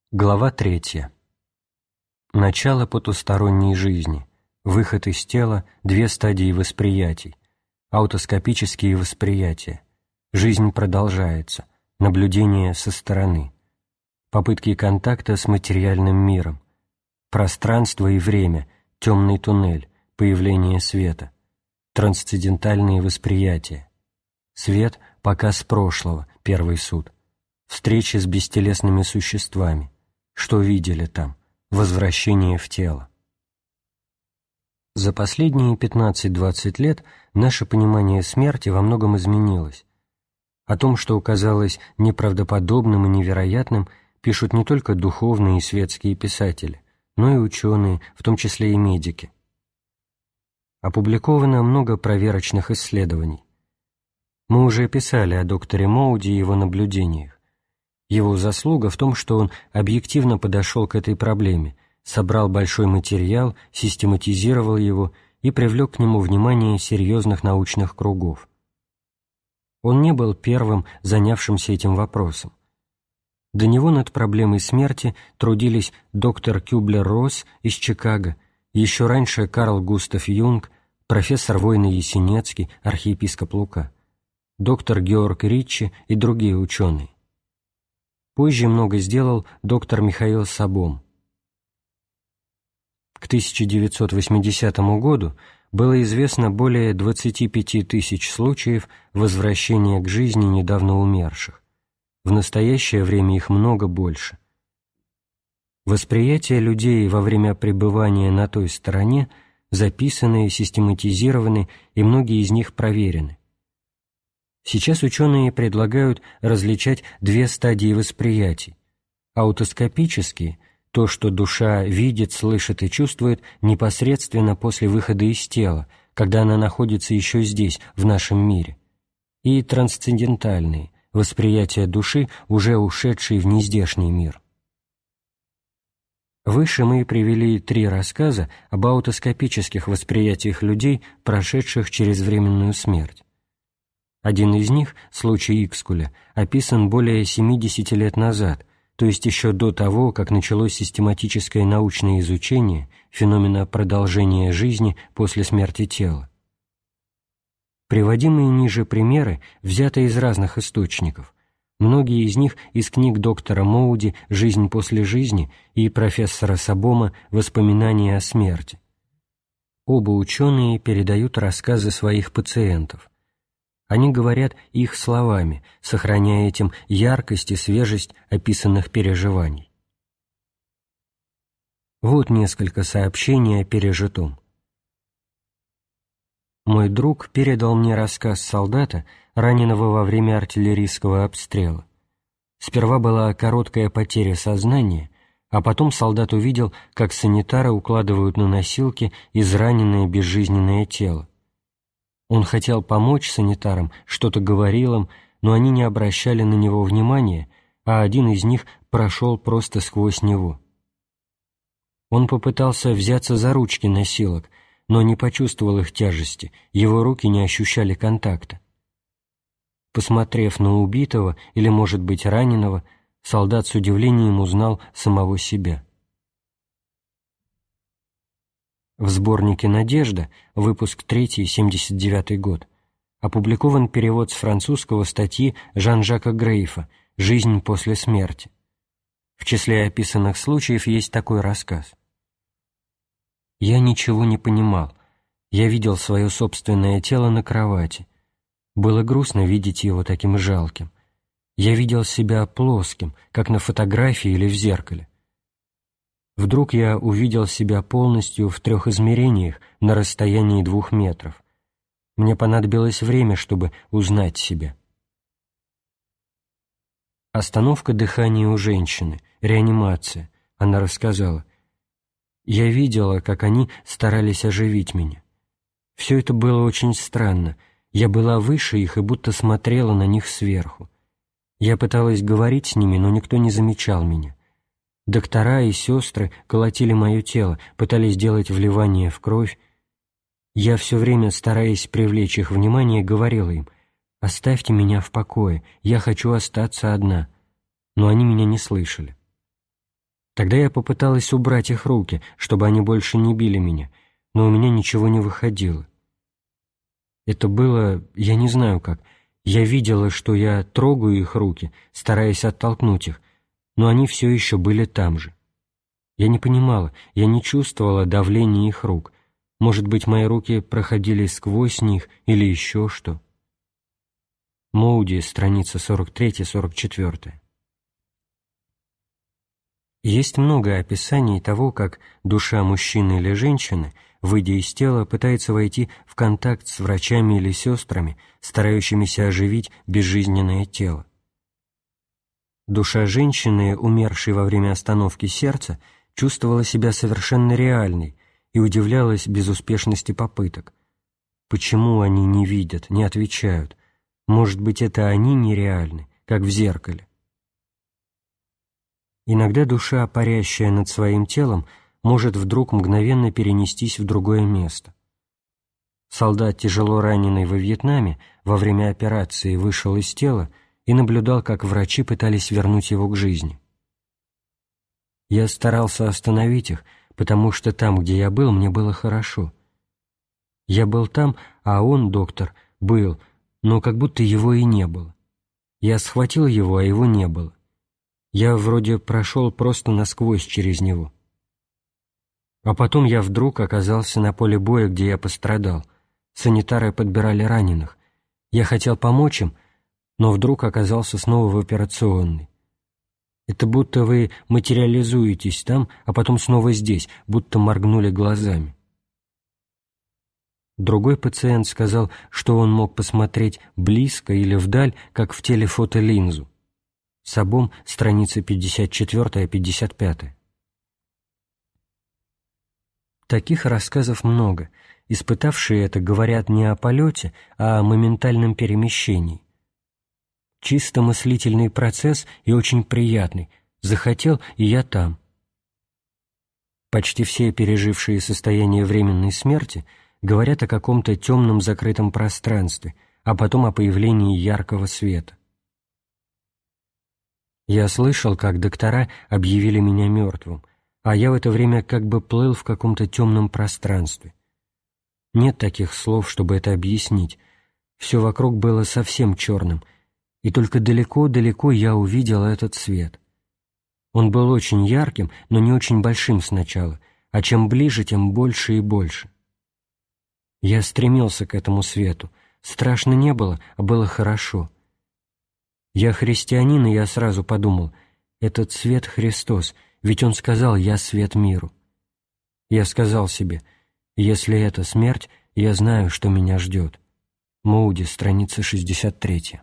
Глава 3. Начало потусторонней жизни. Выход из тела. Две стадии восприятий. Аутоскопические восприятия. Жизнь продолжается. Наблюдение со стороны. Попытки контакта с материальным миром. Пространство и время. Темный туннель. Появление света. Трансцендентальные восприятия. Свет. Показ прошлого. Первый суд. Встречи с бестелесными существами. Что видели там? Возвращение в тело. За последние 15-20 лет наше понимание смерти во многом изменилось. О том, что казалось неправдоподобным и невероятным, пишут не только духовные и светские писатели, но и ученые, в том числе и медики. Опубликовано много проверочных исследований. Мы уже писали о докторе Моуди и его наблюдениях. Его заслуга в том, что он объективно подошел к этой проблеме, собрал большой материал, систематизировал его и привлек к нему внимание серьезных научных кругов. Он не был первым, занявшимся этим вопросом. До него над проблемой смерти трудились доктор Кюблер-Росс из Чикаго, еще раньше Карл Густав Юнг, профессор Войно Ясенецкий, архиепископ Лука, доктор Георг Ричи и другие ученые. Позже много сделал доктор Михаил Сабом. К 1980 году было известно более 25 тысяч случаев возвращения к жизни недавно умерших. В настоящее время их много больше. Восприятия людей во время пребывания на той стороне записаны, систематизированы, и многие из них проверены. Сейчас ученые предлагают различать две стадии восприятий. Аутоскопические – то, что душа видит, слышит и чувствует непосредственно после выхода из тела, когда она находится еще здесь, в нашем мире. И трансцендентальные – восприятия души, уже ушедшей в нездешний мир. Выше мы привели 3 рассказа об аутоскопических восприятиях людей, прошедших через временную смерть. Один из них, случай Икскуля, описан более 70 лет назад, то есть еще до того, как началось систематическое научное изучение феномена продолжения жизни после смерти тела. Приводимые ниже примеры взяты из разных источников, многие из них из книг доктора Моуди «Жизнь после жизни» и профессора Сабома «Воспоминания о смерти». Оба ученые передают рассказы своих пациентов. Они говорят их словами, сохраняя этим яркость и свежесть описанных переживаний. Вот несколько сообщений о пережитом. Мой друг передал мне рассказ солдата, раненого во время артиллерийского обстрела. Сперва была короткая потеря сознания, а потом солдат увидел, как санитары укладывают на носилки израненное безжизненное тело. Он хотел помочь санитарам, что-то говорил им, но они не обращали на него внимания, а один из них прошел просто сквозь него. Он попытался взяться за ручки носилок, но не почувствовал их тяжести, его руки не ощущали контакта. Посмотрев на убитого или, может быть, раненого, солдат с удивлением узнал самого себя. В сборнике «Надежда», выпуск 3, 79 год, опубликован перевод с французского статьи Жан-Жака Грейфа «Жизнь после смерти». В числе описанных случаев есть такой рассказ. «Я ничего не понимал. Я видел свое собственное тело на кровати. Было грустно видеть его таким жалким. Я видел себя плоским, как на фотографии или в зеркале. Вдруг я увидел себя полностью в 3 измерениях на расстоянии 2 метров. Мне понадобилось время, чтобы узнать себя». Остановка дыхания у женщины, реанимация. Она рассказала. «Я видела, как они старались оживить меня. Все это было очень странно. Я была выше их и будто смотрела на них сверху. Я пыталась говорить с ними, но никто не замечал меня. Доктора и сестры колотили мое тело, пытались делать вливание в кровь. Я все время, стараясь привлечь их внимание, говорила им: «Оставьте меня в покое, я хочу остаться одна». Но они меня не слышали. Тогда я попыталась убрать их руки, чтобы они больше не били меня, но у меня ничего не выходило. Это было, я не знаю как, я видела, что я трогаю их руки, стараясь оттолкнуть их, но они все еще были там же. Я не понимала, я не чувствовала давления их рук. Может быть, мои руки проходили сквозь них или еще что. Моуди, страница 43-44. Есть много описаний того, как душа мужчины или женщины, выйдя из тела, пытается войти в контакт с врачами или сестрами, старающимися оживить безжизненное тело. Душа женщины, умершей во время остановки сердца, чувствовала себя совершенно реальной и удивлялась безуспешности попыток. Почему они не видят, не отвечают? Может быть, это они нереальны, как в зеркале? Иногда душа, парящая над своим телом, может вдруг мгновенно перенестись в другое место. Солдат, тяжело раненый во Вьетнаме, во время операции вышел из тела и наблюдал, как врачи пытались вернуть его к жизни. Я старался остановить их, потому что там, где я был, мне было хорошо. Я был там, а он, доктор, был, но как будто его и не было. Я схватил его, а его не было. Я вроде прошел просто насквозь через него. А потом я вдруг оказался на поле боя, где я пострадал. Санитары подбирали раненых. Я хотел помочь им, но вдруг оказался снова в операционной. Это будто вы материализуетесь там, а потом снова здесь, будто моргнули глазами. Другой пациент сказал, что он мог посмотреть близко или вдаль, как в телефотолинзу. Сабом, страницы 54-55. Таких рассказов много. Испытавшие это говорят не о полете, а о моментальном перемещении. Чисто мыслительный процесс и очень приятный. Захотел, и я там. Почти все пережившие состояние временной смерти говорят о каком-то темном закрытом пространстве, а потом о появлении яркого света. Я слышал, как доктора объявили меня мертвым, а я в это время как бы плыл в каком-то темном пространстве. Нет таких слов, чтобы это объяснить. Все вокруг было совсем черным, и только далеко-далеко я увидел этот свет. Он был очень ярким, но не очень большим сначала, а чем ближе, тем больше и больше. Я стремился к этому свету. Страшно не было, а было хорошо. Я христианин, и я сразу подумал, этот свет Христос, ведь Он сказал «Я свет миру». Я сказал себе, если это смерть, я знаю, что меня ждет. Моуди, страница 63.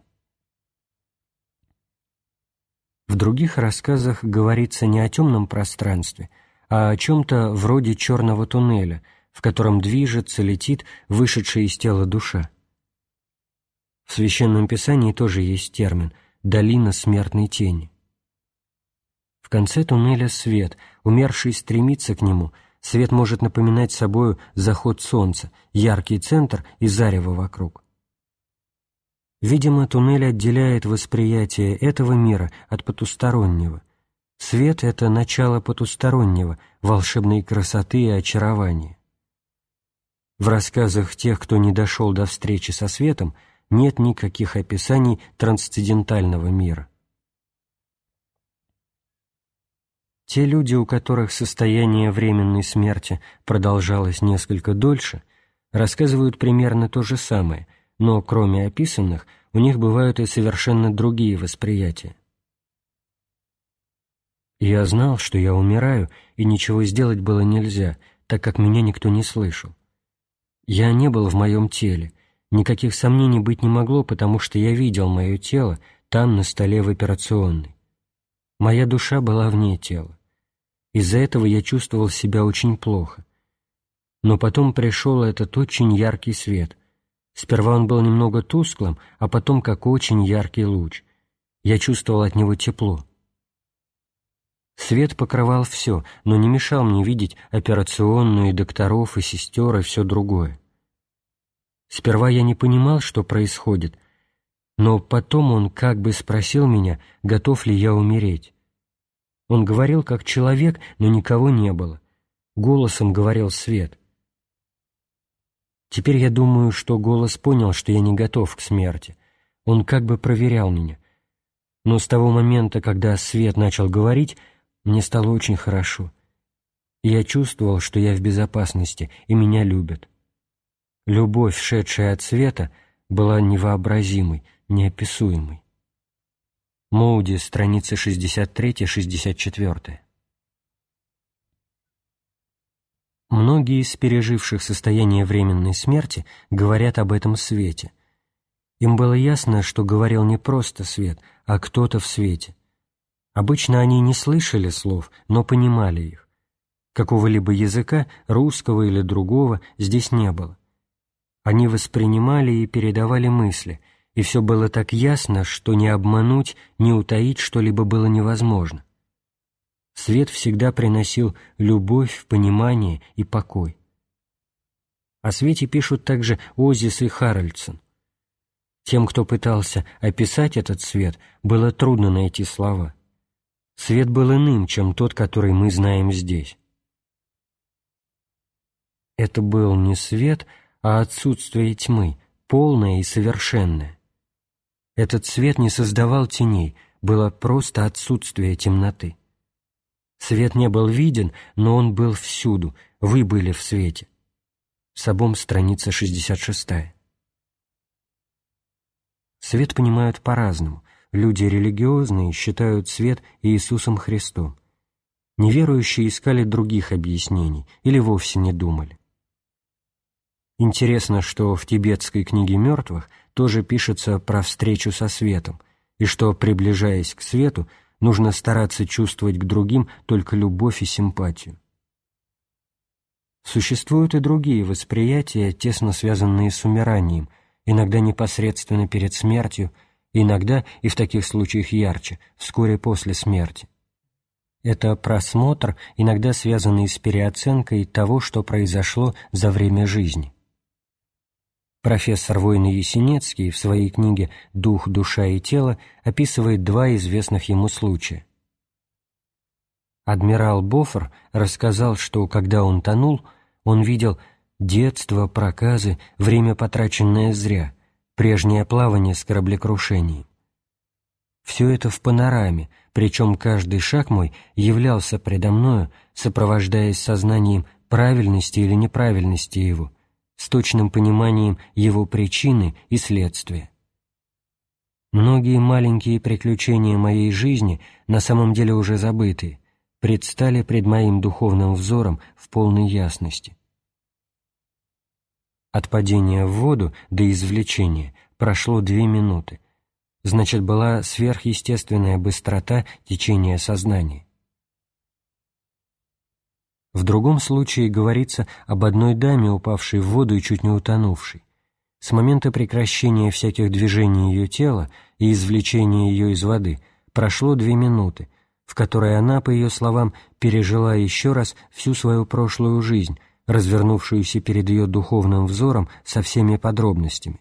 В других рассказах говорится не о темном пространстве, а о чем-то вроде черного туннеля, в котором движется, летит вышедшая из тела душа. В Священном Писании тоже есть термин «долина смертной тени». В конце туннеля свет, умерший стремится к нему, свет может напоминать собою заход солнца, яркий центр и зарево вокруг. Видимо, туннель отделяет восприятие этого мира от потустороннего. Свет — это начало потустороннего, волшебной красоты и очарования. В рассказах тех, кто не дошел до встречи со светом, нет никаких описаний трансцендентального мира. Те люди, у которых состояние временной смерти продолжалось несколько дольше, рассказывают примерно то же самое, но кроме описанных, у них бывают и совершенно другие восприятия. Я знал, что я умираю, и ничего сделать было нельзя, так как меня никто не слышал. Я не был в моем теле, никаких сомнений быть не могло, потому что я видел мое тело там, на столе в операционной. Моя душа была вне тела. Из-за этого я чувствовал себя очень плохо. Но потом пришел этот очень яркий свет. Сперва он был немного тусклым, а потом как очень яркий луч. Я чувствовал от него тепло. Свет покрывал все, но не мешал мне видеть операционную, и докторов, и сестер, и все другое. Сперва я не понимал, что происходит, но потом он как бы спросил меня, готов ли я умереть. Он говорил как человек, но никого не было. Голосом говорил свет. Теперь я думаю, что голос понял, что я не готов к смерти. Он как бы проверял меня. Но с того момента, когда свет начал говорить, мне стало очень хорошо. Я чувствовал, что я в безопасности, и меня любят. Любовь, шедшая от света, была невообразимой, неописуемой. Моуди, страницы 63-64. Многие из переживших состояние временной смерти говорят об этом свете. Им было ясно, что говорил не просто свет, а кто-то в свете. Обычно они не слышали слов, но понимали их. Какого-либо языка, русского или другого, здесь не было. Они воспринимали и передавали мысли, и все было так ясно, что ни обмануть, ни утаить что-либо было невозможно. Свет всегда приносил любовь, понимание и покой. О свете пишут также Озис и Харальдсон. Тем, кто пытался описать этот свет, было трудно найти слова. Свет был иным, чем тот, который мы знаем здесь. Это был не свет, а отсутствие тьмы, полное и совершенное. Этот свет не создавал теней, было просто отсутствие темноты. Свет не был виден, но он был всюду, вы были в свете. Сабом, страница 66. Свет понимают по-разному. Люди религиозные считают свет Иисусом Христом. Неверующие искали других объяснений или вовсе не думали. Интересно, что в тибетской книге мертвых тоже пишется про встречу со светом, и что, приближаясь к свету, нужно стараться чувствовать к другим только любовь и симпатию. Существуют и другие восприятия, тесно связанные с умиранием, иногда непосредственно перед смертью, иногда, и в таких случаях ярче, вскоре после смерти. Это просмотр, иногда связанный с переоценкой того, что произошло за время жизни. Профессор Войно-Ясенецкий в своей книге «Дух, душа и тело» описывает два известных ему случая. Адмирал Бофор рассказал, что, когда он тонул, он видел детство, проказы, время, потраченное зря, прежнее плавание с кораблекрушением. Все это в панораме, причем каждый шаг мой являлся предо мною, сопровождаясь сознанием правильности или неправильности его, с точным пониманием его причины и следствия. Многие маленькие приключения моей жизни, на самом деле уже забытые, предстали пред моим духовным взором в полной ясности. От падения в воду до извлечения прошло 2 минуты, значит, была сверхъестественная быстрота течения сознания. В другом случае говорится об одной даме, упавшей в воду и чуть не утонувшей. С момента прекращения всяких движений ее тела и извлечения ее из воды прошло 2 минуты, в которой она, по ее словам, пережила еще раз всю свою прошлую жизнь, развернувшуюся перед ее духовным взором со всеми подробностями.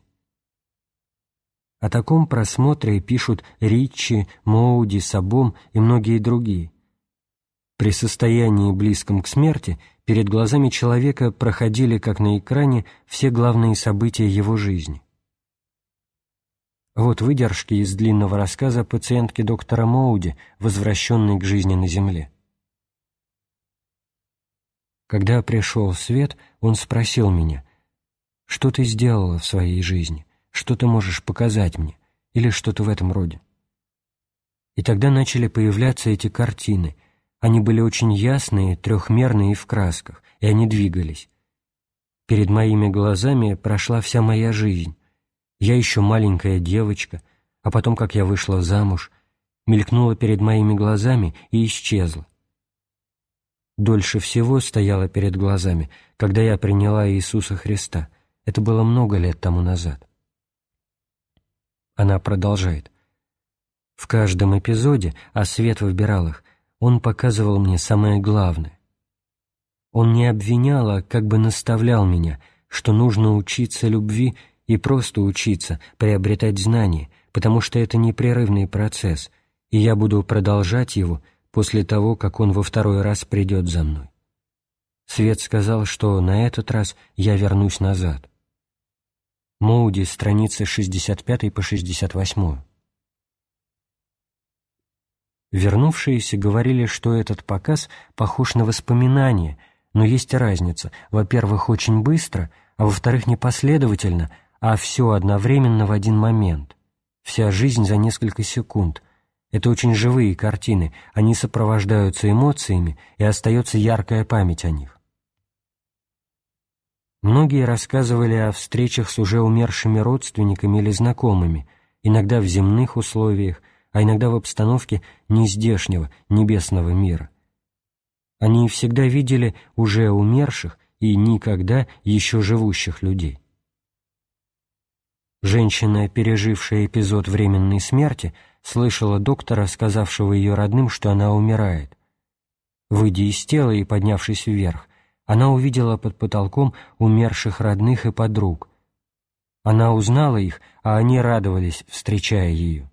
О таком просмотре пишут Риччи, Моуди, Сабом и многие другие. При состоянии, близком к смерти, перед глазами человека проходили, как на экране, все главные события его жизни. Вот выдержки из длинного рассказа пациентки доктора Моуди, возвращенной к жизни на земле. Когда пришел свет, он спросил меня: «Что ты сделала в своей жизни? Что ты можешь показать мне?» Или что-то в этом роде. И тогда начали появляться эти картины. Они были очень ясные, трехмерные и в красках, и они двигались. Перед моими глазами прошла вся моя жизнь. Я еще маленькая девочка, а потом, как я вышла замуж, мелькнула перед моими глазами и исчезла. Дольше всего стояла перед глазами, когда я приняла Иисуса Христа. Это было много лет тому назад. Она продолжает. В каждом эпизоде, а свет выбирал их, он показывал мне самое главное. Он не обвинял, а как бы наставлял меня, что нужно учиться любви и просто учиться, приобретать знания, потому что это непрерывный процесс, и я буду продолжать его, после того, как он во второй раз придет за мной. Свет сказал, что на этот раз я вернусь назад. Моуди, страницы 65 по 68. Вернувшиеся говорили, что этот показ похож на воспоминание, но есть разница. Во-первых, очень быстро, а во-вторых, непоследовательно, а все одновременно в один момент. Вся жизнь за несколько секунд. Это очень живые картины, они сопровождаются эмоциями, и остается яркая память о них. Многие рассказывали о встречах с уже умершими родственниками или знакомыми, иногда в земных условиях, а иногда в обстановке нездешнего, небесного мира. Они всегда видели уже умерших и никогда еще живущих людей. Женщина, пережившая эпизод временной смерти, слышала доктора, сказавшего ее родным, что она умирает. Выйдя из тела и поднявшись вверх, она увидела под потолком умерших родных и подруг. Она узнала их, а они радовались, встречая ее.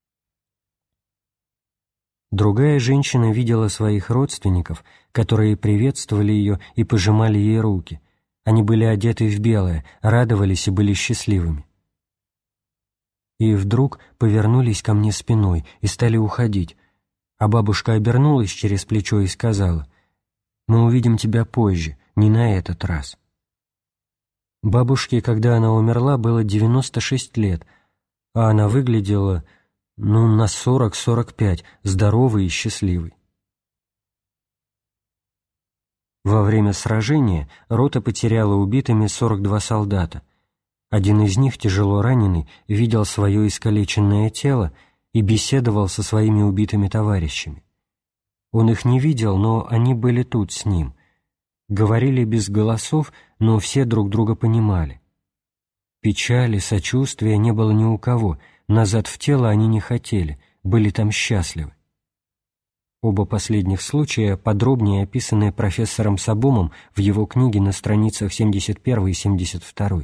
Другая женщина видела своих родственников, которые приветствовали ее и пожимали ей руки. Они были одеты в белое, радовались и были счастливыми. И вдруг повернулись ко мне спиной и стали уходить, а бабушка обернулась через плечо и сказала: «Мы увидим тебя позже, не на этот раз». Бабушке, когда она умерла, было 96 лет, а она выглядела, на 40-45, здоровой и счастливой. Во время сражения рота потеряла убитыми 42 солдата. Один из них, тяжело раненый, видел свое искалеченное тело и беседовал со своими убитыми товарищами. Он их не видел, но они были тут с ним. Говорили без голосов, но все друг друга понимали. Печали, сочувствия не было ни у кого, назад в тело они не хотели, были там счастливы. Оба последних случая подробнее описаны профессором Сабомом в его книге на страницах 71 и 72.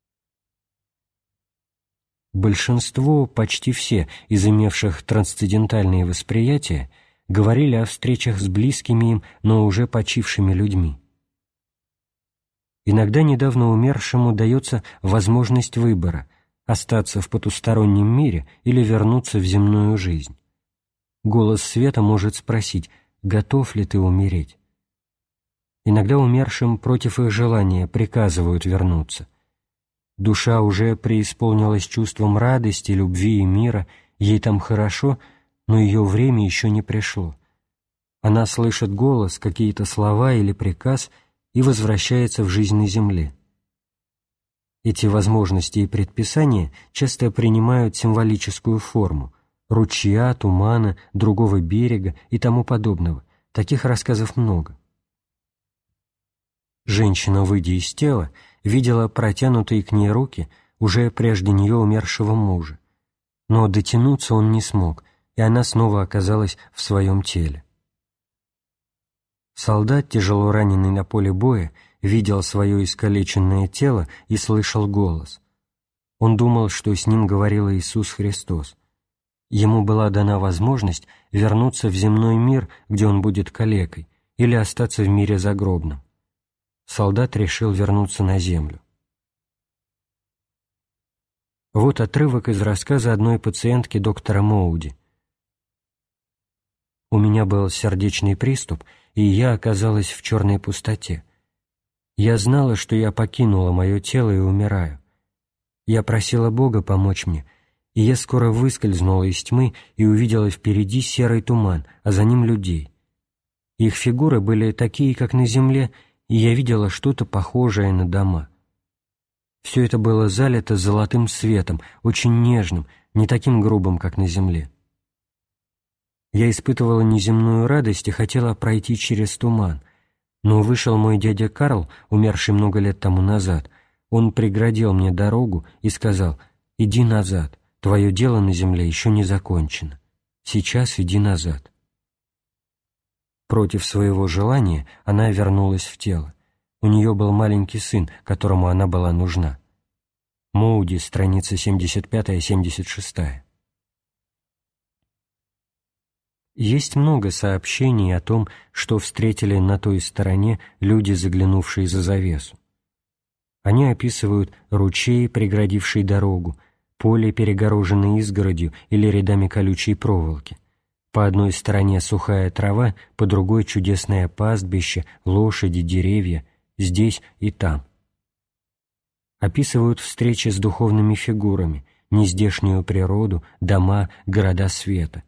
Большинство, почти все из имевших трансцендентальные восприятия, говорили о встречах с близкими им, но уже почившими людьми. Иногда недавно умершему дается возможность выбора – остаться в потустороннем мире или вернуться в земную жизнь. Голос света может спросить: «Готов ли ты умереть?» Иногда умершим против их желания приказывают вернуться. Душа уже преисполнилась чувством радости, любви и мира, ей там хорошо, но ее время еще не пришло. Она слышит голос, какие-то слова или приказ и возвращается в жизнь на земле. Эти возможности и предписания часто принимают символическую форму – ручья, тумана, другого берега и тому подобного. Таких рассказов много. Женщина, выйдя из тела, видела протянутые к ней руки уже прежде нее умершего мужа, но дотянуться он не смог, и она снова оказалась в своем теле. Солдат, тяжело раненый на поле боя, видел свое искалеченное тело и слышал голос. Он думал, что с ним говорил Иисус Христос. Ему была дана возможность вернуться в земной мир, где он будет калекой, или остаться в мире загробном. Солдат решил вернуться на землю. Вот отрывок из рассказа одной пациентки доктора Моуди. «У меня был сердечный приступ, и я оказалась в черной пустоте. Я знала, что я покинула мое тело и умираю. Я просила Бога помочь мне, и я скоро выскользнула из тьмы и увидела впереди серый туман, а за ним людей. Их фигуры были такие, как на земле, и я видела что-то похожее на дома. Все это было залито золотым светом, очень нежным, не таким грубым, как на земле. Я испытывала неземную радость и хотела пройти через туман, но вышел мой дядя Карл, умерший много лет тому назад. Он преградил мне дорогу и сказал: «Иди назад, твое дело на земле еще не закончено. Сейчас иди назад». Против своего желания она вернулась в тело. У нее был маленький сын, которому она была нужна. Моуди, страница 75-76. Есть много сообщений о том, что встретили на той стороне люди, заглянувшие за завесу. Они описывают ручей, преградивший дорогу, поле, перегороженное изгородью или рядами колючей проволоки. По одной стороне сухая трава, по другой чудесное пастбище, лошади, деревья, здесь и там. Описывают встречи с духовными фигурами, нездешнюю природу, дома, города света.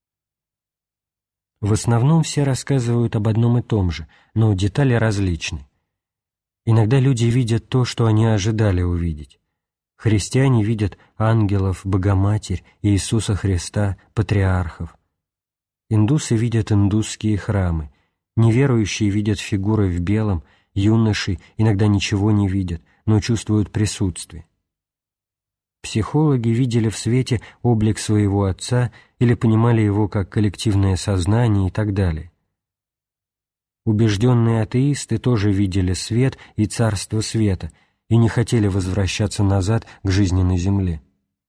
В основном все рассказывают об одном и том же, но детали различны. Иногда люди видят то, что они ожидали увидеть. Христиане видят ангелов, Богоматерь, Иисуса Христа, патриархов. Индусы видят индусские храмы, неверующие видят фигуры в белом, юноши иногда ничего не видят, но чувствуют присутствие. Психологи видели в свете облик своего отца или понимали его как коллективное сознание и так далее. Убежденные атеисты тоже видели свет и царство света и не хотели возвращаться назад к жизни на земле.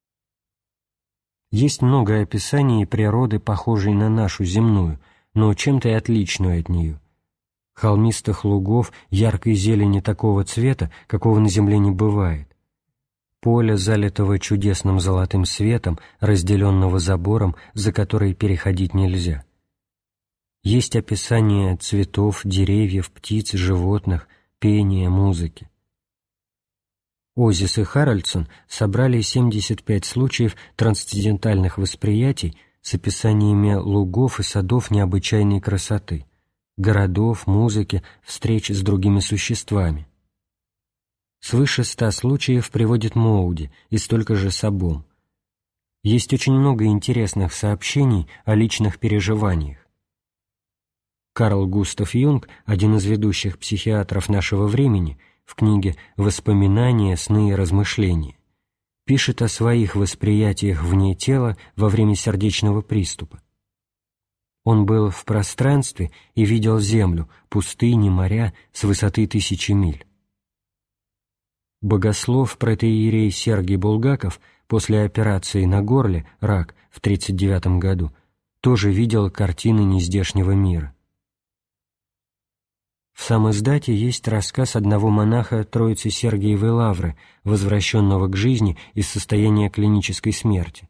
Есть много описаний природы, похожей на нашу земную, но чем-то и отличную от нее. Холмистых лугов, яркой зелени такого цвета, какого на земле не бывает. Поля, залитого чудесным золотым светом, разделенного забором, за который переходить нельзя. Есть описание цветов, деревьев, птиц, животных, пения, музыки. Озис и Харальдсон собрали 75 случаев трансцендентальных восприятий с описаниями лугов и садов необычайной красоты, городов, музыки, встреч с другими существами. Свыше 100 случаев приводит Моуди и столько же Сабом. Есть очень много интересных сообщений о личных переживаниях. Карл Густав Юнг, один из ведущих психиатров нашего времени, в книге «Воспоминания, сны и размышления» пишет о своих восприятиях вне тела во время сердечного приступа. Он был в пространстве и видел землю, пустыни, моря с высоты 1000 миль. Богослов протоиерей Сергий Булгаков после операции на горле, рак, в 1939 году, тоже видел картины нездешнего мира. В самоиздате есть рассказ одного монаха Троицы Сергиевой Лавры, возвращенного к жизни из состояния клинической смерти.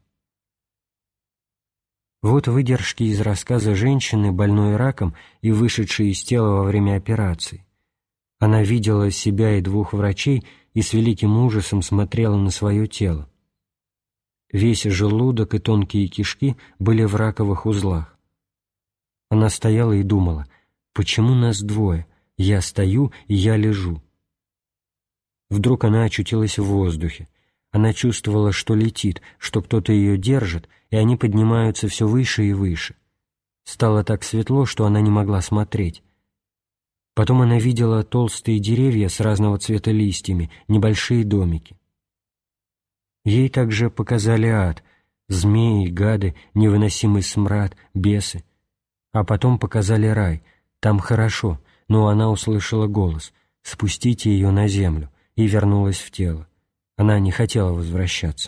Вот выдержки из рассказа женщины, больной раком и вышедшей из тела во время операции. Она видела себя и 2 врачей и с великим ужасом смотрела на свое тело. Весь желудок и тонкие кишки были в раковых узлах. Она стояла и думала: почему нас 2? Я стою, и я лежу. Вдруг она очутилась в воздухе. Она чувствовала, что летит, что кто-то ее держит, и они поднимаются все выше и выше. Стало так светло, что она не могла смотреть. Потом она видела толстые деревья с разного цвета листьями, небольшие домики. Ей также показали ад, змеи, гады, невыносимый смрад, бесы. А потом показали рай, там хорошо, но она услышала голос: «Спустите ее на землю», и вернулась в тело. Она не хотела возвращаться.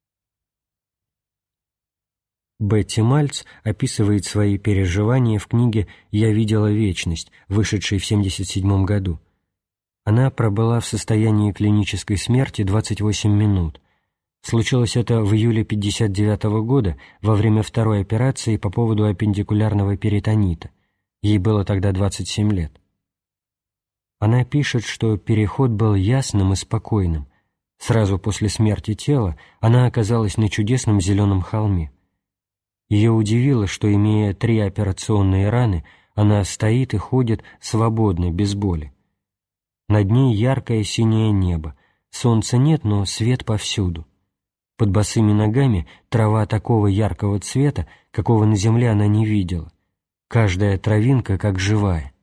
Бетти Мальц описывает свои переживания в книге «Я видела вечность», вышедшей в 1977 году. Она пробыла в состоянии клинической смерти 28 минут. Случилось это в июле 1959 года во время 2-й операции по поводу аппендикулярного перитонита. Ей было тогда 27 лет. Она пишет, что переход был ясным и спокойным. Сразу после смерти тела она оказалась на чудесном зеленом холме. Ее удивило, что, имея 3 операционные раны, она стоит и ходит свободно, без боли. Над ней яркое синее небо, солнца нет, но свет повсюду. Под босыми ногами трава такого яркого цвета, какого на земле она не видела. Каждая травинка как живая.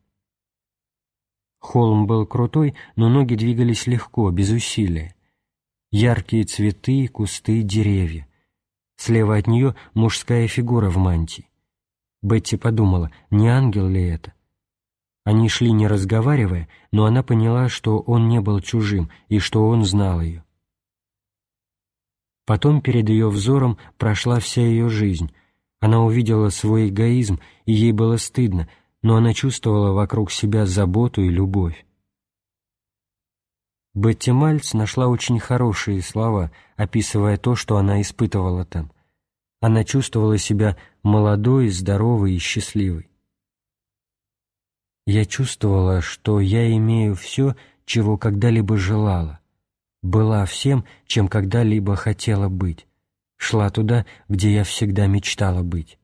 Холм был крутой, но ноги двигались легко, без усилия. Яркие цветы, кусты, деревья. Слева от нее мужская фигура в мантии. Бетти подумала, не ангел ли это? Они шли не разговаривая, но она поняла, что он не был чужим и что он знал ее. Потом перед ее взором прошла вся ее жизнь. Она увидела свой эгоизм, и ей было стыдно, но она чувствовала вокруг себя заботу и любовь. Бетти Мальц нашла очень хорошие слова, описывая то, что она испытывала там. Она чувствовала себя молодой, здоровой и счастливой. «Я чувствовала, что я имею все, чего когда-либо желала, была всем, чем когда-либо хотела быть, шла туда, где я всегда мечтала быть».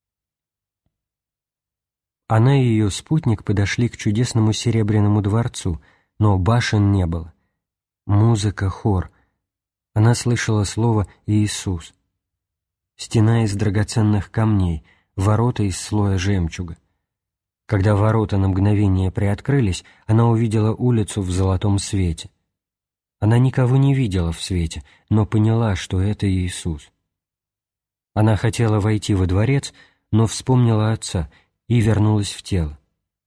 Она и ее спутник подошли к чудесному Серебряному дворцу, но башен не было. Музыка, хор. Она слышала слово «Иисус». Стена из драгоценных камней, ворота из слоя жемчуга. Когда ворота на мгновение приоткрылись, она увидела улицу в золотом свете. Она никого не видела в свете, но поняла, что это Иисус. Она хотела войти во дворец, но вспомнила отца и вернулась в тело.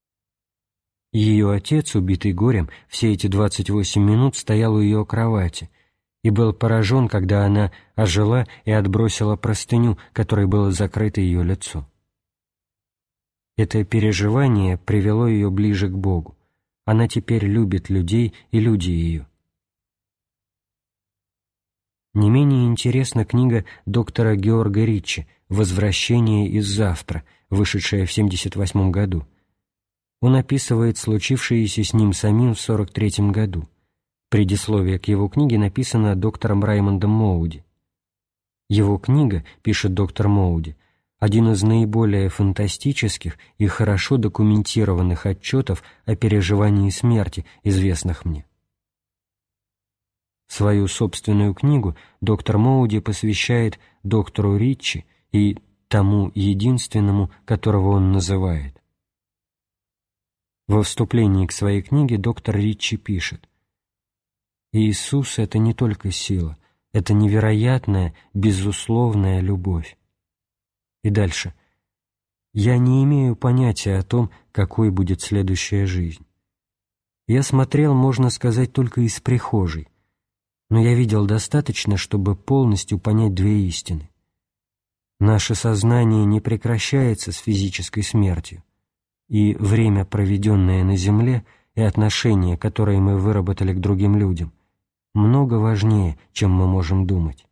Ее отец, убитый горем, все эти 28 минут стоял у ее кровати и был поражен, когда она ожила и отбросила простыню, которой было закрыто ее лицо. Это переживание привело ее ближе к Богу. Она теперь любит людей и люди ее. Не менее интересна книга доктора Георга Риччи «Возвращение из завтра», вышедшая в 1978 году. Он описывает случившееся с ним самим в 1943 году. Предисловие к его книге написано доктором Раймондом Моуди. Его книга, пишет доктор Моуди, один из наиболее фантастических и хорошо документированных отчетов о переживании смерти, известных мне. Свою собственную книгу доктор Моуди посвящает доктору Риччи и тому единственному, которого он называет. Во вступлении к своей книге доктор Риччи пишет: «Иисус — это не только сила, это невероятная, безусловная любовь». И дальше. «Я не имею понятия о том, какой будет следующая жизнь. Я смотрел, можно сказать, только из прихожей, но я видел достаточно, чтобы полностью понять две истины. Наше сознание не прекращается с физической смертью, и время, проведенное на земле, и отношения, которые мы выработали к другим людям, много важнее, чем мы можем думать».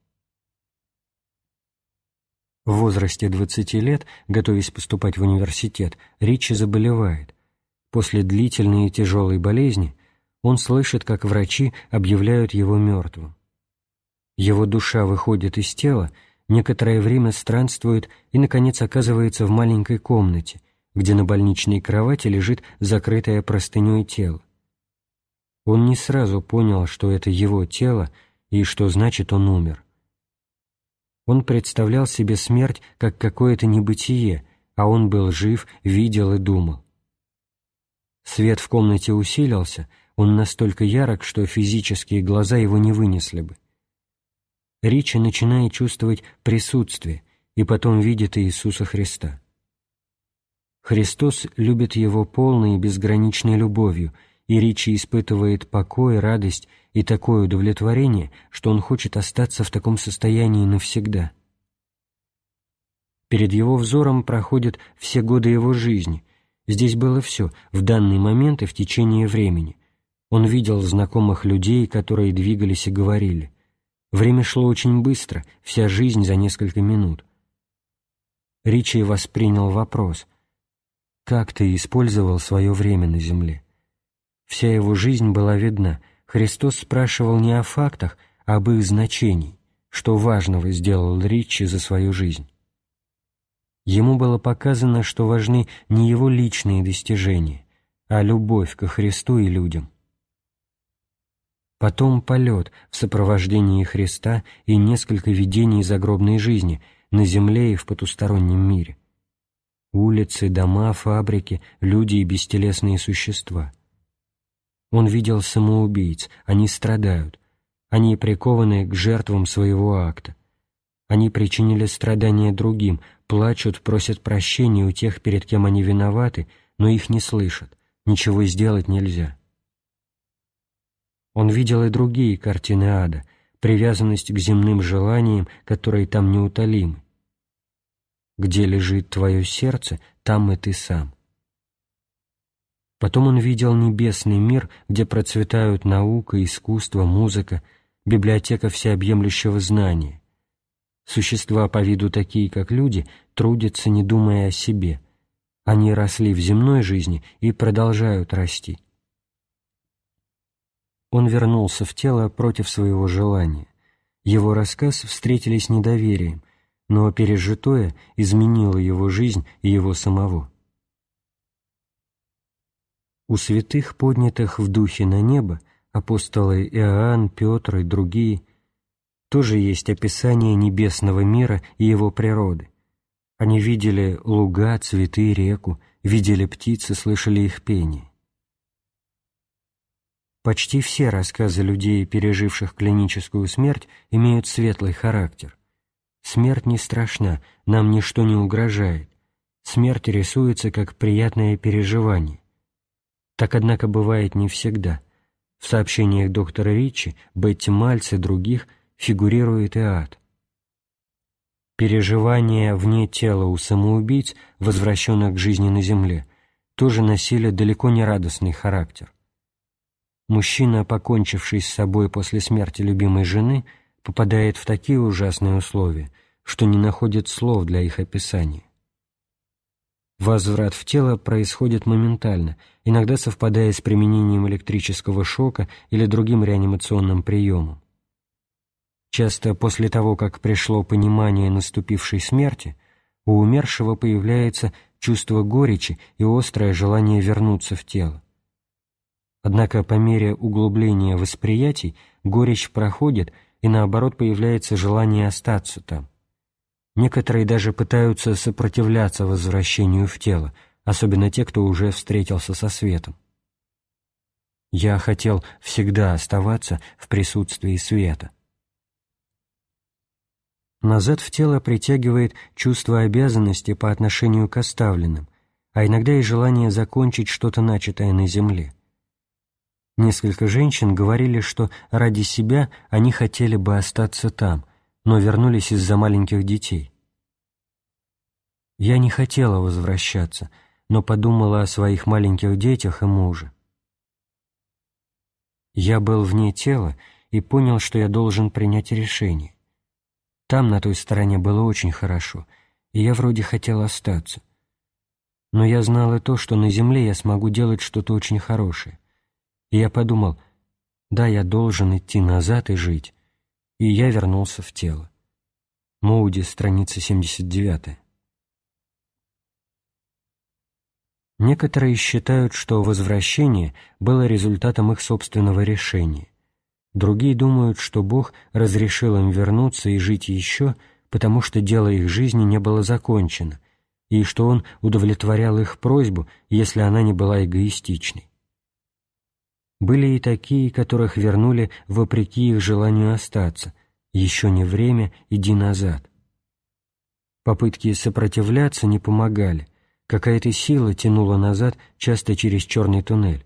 В возрасте 20 лет, готовясь поступать в университет, Риччи заболевает. После длительной и тяжелой болезни он слышит, как врачи объявляют его мертвым. Его душа выходит из тела, некоторое время странствует и, наконец, оказывается в маленькой комнате, где на больничной кровати лежит закрытое простыней тело. Он не сразу понял, что это его тело и что значит он умер. Он представлял себе смерть как какое-то небытие, а он был жив, видел и думал. Свет в комнате усилился, он настолько ярок, что физические глаза его не вынесли бы. Риччи начинает чувствовать присутствие и потом видит Иисуса Христа. Христос любит его полной и безграничной любовью, и Риччи испытывает покой, радость и такое удовлетворение, что он хочет остаться в таком состоянии навсегда. Перед его взором проходят все годы его жизни. Здесь было все, в данный момент и в течение времени. Он видел знакомых людей, которые двигались и говорили. Время шло очень быстро, вся жизнь за несколько минут. Риччи воспринял вопрос: «Как ты использовал свое время на земле?» Вся его жизнь была видна. Христос спрашивал не о фактах, а об их значении, что важного сделал Риччи за свою жизнь. Ему было показано, что важны не его личные достижения, а любовь ко Христу и людям. Потом полет в сопровождении Христа и несколько видений загробной жизни на земле и в потустороннем мире. Улицы, дома, фабрики, люди и бестелесные существа. Он видел самоубийц, они страдают, они прикованы к жертвам своего акта. Они причинили страдания другим, плачут, просят прощения у тех, перед кем они виноваты, но их не слышат, ничего сделать нельзя. Он видел и другие картины ада, привязанность к земным желаниям, которые там неутолимы. Где лежит твое сердце, там и ты сам. Потом он видел небесный мир, где процветают наука, искусство, музыка, библиотека всеобъемлющего знания. Существа по виду такие, как люди, трудятся, не думая о себе. Они росли в земной жизни и продолжают расти. Он вернулся в тело против своего желания. Его рассказ встретили с недоверием, но пережитое изменило его жизнь и его самого. У святых, поднятых в духе на небо, апостолы Иоанн, Петр и другие, тоже есть описание небесного мира и его природы. Они видели луга, цветы, реку, видели птиц и слышали их пение. Почти все рассказы людей, переживших клиническую смерть, имеют светлый характер. Смерть не страшна, нам ничто не угрожает. Смерть рисуется как приятное переживание. Так, однако, бывает не всегда. В сообщениях доктора Ричи, Бетти Мальц и других фигурирует и ад. Переживания вне тела у самоубийц, возвращенных к жизни на земле, тоже носили далеко не радостный характер. Мужчина, покончивший с собой после смерти любимой жены, попадает в такие ужасные условия, что не находит слов для их описания. Возврат в тело происходит моментально, иногда совпадая с применением электрического шока или другим реанимационным приемом. Часто после того, как пришло понимание наступившей смерти, у умершего появляется чувство горечи и острое желание вернуться в тело. Однако по мере углубления восприятий горечь проходит, и наоборот появляется желание остаться там. Некоторые даже пытаются сопротивляться возвращению в тело, особенно те, кто уже встретился со светом. «Я хотел всегда оставаться в присутствии света». Назад в тело притягивает чувство обязанности по отношению к оставленным, а иногда и желание закончить что-то начатое на земле. Несколько женщин говорили, что ради себя они хотели бы остаться там, но вернулись из-за маленьких детей. Я не хотела возвращаться, но подумала о своих маленьких детях и муже. Я был вне тела и понял, что я должен принять решение. Там, на той стороне, было очень хорошо, и я вроде хотел остаться. Но я знал и то, что на земле я смогу делать что-то очень хорошее. И я подумал, да, я должен идти назад и жить. И я вернулся в тело. Моуди, страница 79. Некоторые считают, что возвращение было результатом их собственного решения. Другие думают, что Бог разрешил им вернуться и жить еще, потому что дело их жизни не было закончено, и что Он удовлетворял их просьбу, если она не была эгоистичной. Были и такие, которых вернули вопреки их желанию остаться. Еще не время, иди назад. Попытки сопротивляться не помогали. Какая-то сила тянула назад, часто через черный туннель.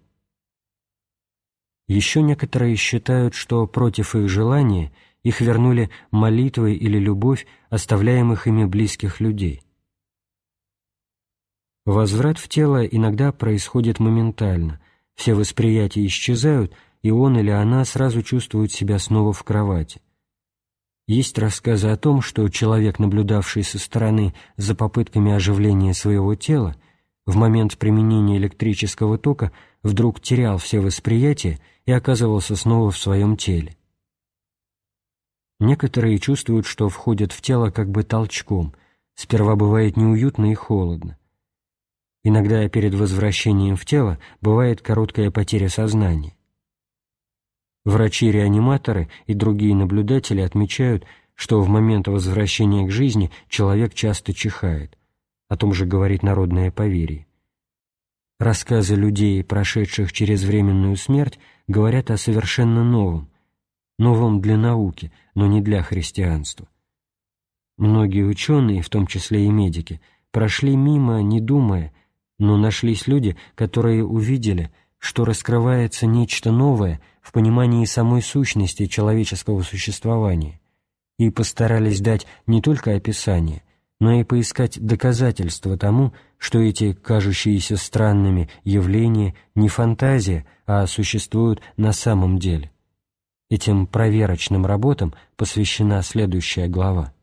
Еще некоторые считают, что против их желания их вернули молитвой или любовь оставляемых ими близких людей. Возврат в тело иногда происходит моментально. Все восприятия исчезают, и он или она сразу чувствуют себя снова в кровати. Есть рассказы о том, что человек, наблюдавший со стороны за попытками оживления своего тела, в момент применения электрического тока вдруг терял все восприятия и оказывался снова в своем теле. Некоторые чувствуют, что входят в тело как бы толчком, сперва бывает неуютно и холодно. Иногда перед возвращением в тело бывает короткая потеря сознания. Врачи-реаниматоры и другие наблюдатели отмечают, что в момент возвращения к жизни человек часто чихает. О том же говорит народное поверье. Рассказы людей, прошедших через временную смерть, говорят о совершенно новом для науки, но не для христианства. Многие ученые, в том числе и медики, прошли мимо, не думая, но нашлись люди, которые увидели, что раскрывается нечто новое в понимании самой сущности человеческого существования, и постарались дать не только описание, но и поискать доказательства тому, что эти кажущиеся странными явления не фантазия, а существуют на самом деле. Этим проверочным работам посвящена следующая глава.